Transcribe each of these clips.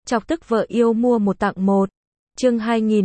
Chọc tức vợ yêu mua một tặng một. Chương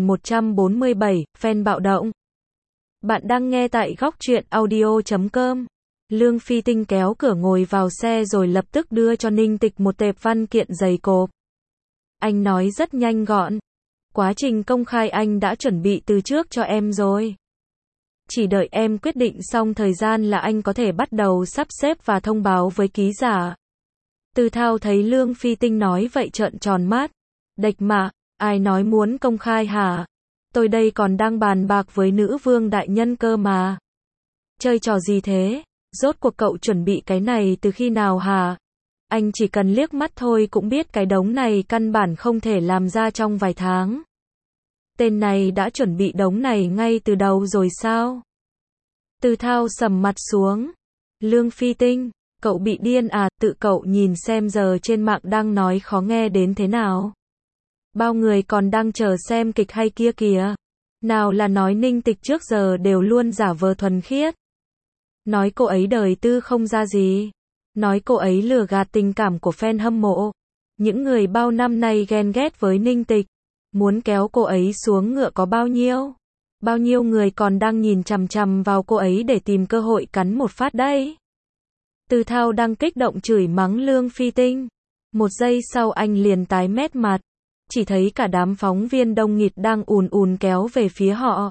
2147, fan bạo động. Bạn đang nghe tại góc truyện audio.com. Lương Phi Tinh kéo cửa ngồi vào xe rồi lập tức đưa cho Ninh Tịch một tệp văn kiện dày cộp. Anh nói rất nhanh gọn. Quá trình công khai anh đã chuẩn bị từ trước cho em rồi. Chỉ đợi em quyết định xong thời gian là anh có thể bắt đầu sắp xếp và thông báo với ký giả. Từ Thao thấy Lương Phi Tinh nói vậy trợn tròn mắt. Đệch mà, ai nói muốn công khai hả? Tôi đây còn đang bàn bạc với nữ vương đại nhân cơ mà. Chơi trò gì thế? Rốt cuộc cậu chuẩn bị cái này từ khi nào hả? Anh chỉ cần liếc mắt thôi cũng biết cái đống này căn bản không thể làm ra trong vài tháng. Tên này đã chuẩn bị đống này ngay từ đầu rồi sao? Từ Thao sầm mặt xuống. Lương Phi Tinh, cậu bị điên à? Tự cậu nhìn xem giờ trên mạng đang nói khó nghe đến thế nào. Bao người còn đang chờ xem kịch hay kia kìa. Nào là nói Ninh Tịch trước giờ đều luôn giả vờ thuần khiết. Nói cô ấy đời tư không ra gì. Nói cô ấy lừa gạt tình cảm của fan hâm mộ. Những người bao năm nay ghen ghét với Ninh Tịch. Muốn kéo cô ấy xuống ngựa có bao nhiêu? Bao nhiêu người còn đang nhìn chằm chằm vào cô ấy để tìm cơ hội cắn một phát đấy. Từ Thao đang kích động chửi mắng Lương Phi Tinh. Một giây sau anh liền tái mét mặt. Chỉ thấy cả đám phóng viên đông nghịt đang ùn ùn kéo về phía họ.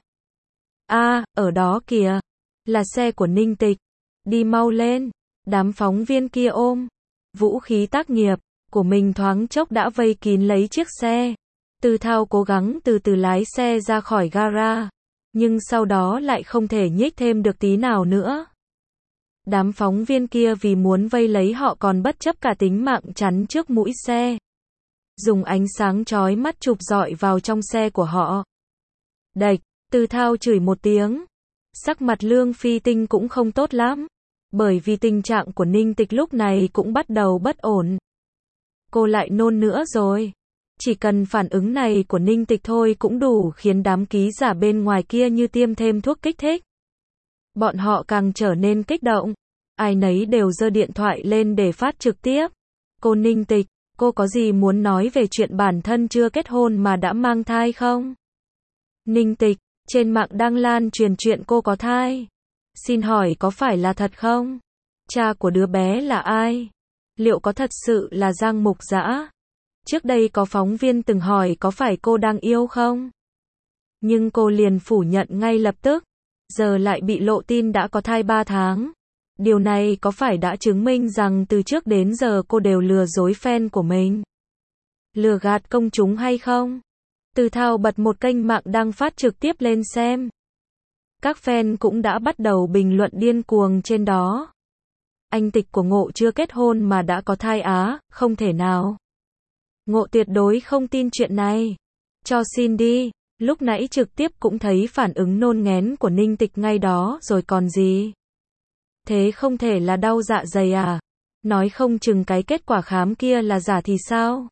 Ở đó kìa. Là xe của Ninh Tịch. Đi mau lên. Đám phóng viên kia ôm vũ khí tác nghiệp của mình thoáng chốc đã vây kín lấy chiếc xe. Từ Thao cố gắng từ từ lái xe ra khỏi gara. Nhưng sau đó lại không thể nhích thêm được tí nào nữa. Đám phóng viên kia vì muốn vây lấy họ còn bất chấp cả tính mạng chắn trước mũi xe. Dùng ánh sáng chói mắt chụp rọi vào trong xe của họ. Đệch, Từ Thao chửi một tiếng. Sắc mặt Lương Phi Tinh cũng không tốt lắm. Bởi vì tình trạng của Ninh Tịch lúc này cũng bắt đầu bất ổn. Cô lại nôn nữa rồi. Chỉ cần phản ứng này của Ninh Tịch thôi cũng đủ khiến đám ký giả bên ngoài kia như tiêm thêm thuốc kích thích. Bọn họ càng trở nên kích động. Ai nấy đều giơ điện thoại lên để phát trực tiếp. Cô Ninh Tịch, cô có gì muốn nói về chuyện bản thân chưa kết hôn mà đã mang thai không? Ninh Tịch, trên mạng đang lan truyền chuyện cô có thai. Xin hỏi có phải là thật không? Cha của đứa bé là ai? Liệu có thật sự là Giang Mục Dã? Trước đây có phóng viên từng hỏi có phải cô đang yêu không? Nhưng cô liền phủ nhận ngay lập tức. Giờ lại bị lộ tin đã có thai 3 tháng. Điều này có phải đã chứng minh rằng từ trước đến giờ cô đều lừa dối fan của mình? Lừa gạt công chúng hay không? Từ Thao bật một kênh mạng đang phát trực tiếp lên xem. Các fan cũng đã bắt đầu bình luận điên cuồng trên đó. Anh Tịch của Ngộ chưa kết hôn mà đã có thai á, không thể nào. Ngộ tuyệt đối không tin chuyện này. Cho xin đi, lúc nãy trực tiếp cũng thấy phản ứng nôn nghén của Ninh Tịch ngay đó rồi còn gì. Thế không thể là đau dạ dày à? Nói không chừng cái kết quả khám kia là giả thì sao?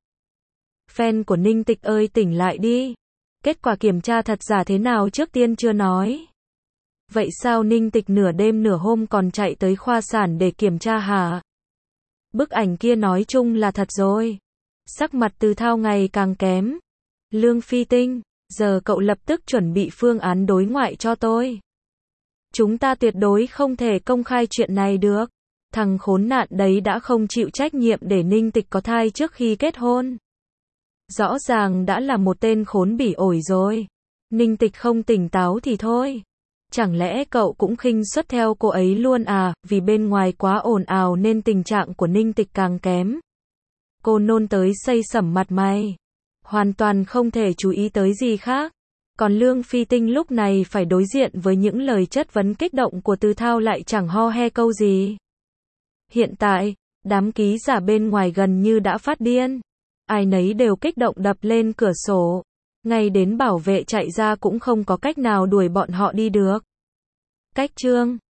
Fan của Ninh Tịch ơi tỉnh lại đi. Kết quả kiểm tra thật giả thế nào trước tiên chưa nói. Vậy sao Ninh Tịch nửa đêm nửa hôm còn chạy tới khoa sản để kiểm tra hả? Bức ảnh kia nói chung là thật rồi. Sắc mặt Từ Thao ngày càng kém. Lương Phi Tinh, giờ cậu lập tức chuẩn bị phương án đối ngoại cho tôi. Chúng ta tuyệt đối không thể công khai chuyện này được. Thằng khốn nạn đấy đã không chịu trách nhiệm để Ninh Tịch có thai trước khi kết hôn. Rõ ràng đã là một tên khốn bỉ ổi rồi. Ninh Tịch không tỉnh táo thì thôi. Chẳng lẽ cậu cũng khinh suất theo cô ấy luôn à? Vì bên ngoài quá ồn ào nên tình trạng của Ninh Tịch càng kém. Cô nôn tới xây sẩm mặt mày. Hoàn toàn không thể chú ý tới gì khác. Còn Lương Phi Tinh lúc này phải đối diện với những lời chất vấn kích động của Từ Thao lại chẳng ho he câu gì. Hiện tại, đám ký giả bên ngoài gần như đã phát điên. Ai nấy đều kích động đập lên cửa sổ. Ngay đến bảo vệ chạy ra cũng không có cách nào đuổi bọn họ đi được. Cách chương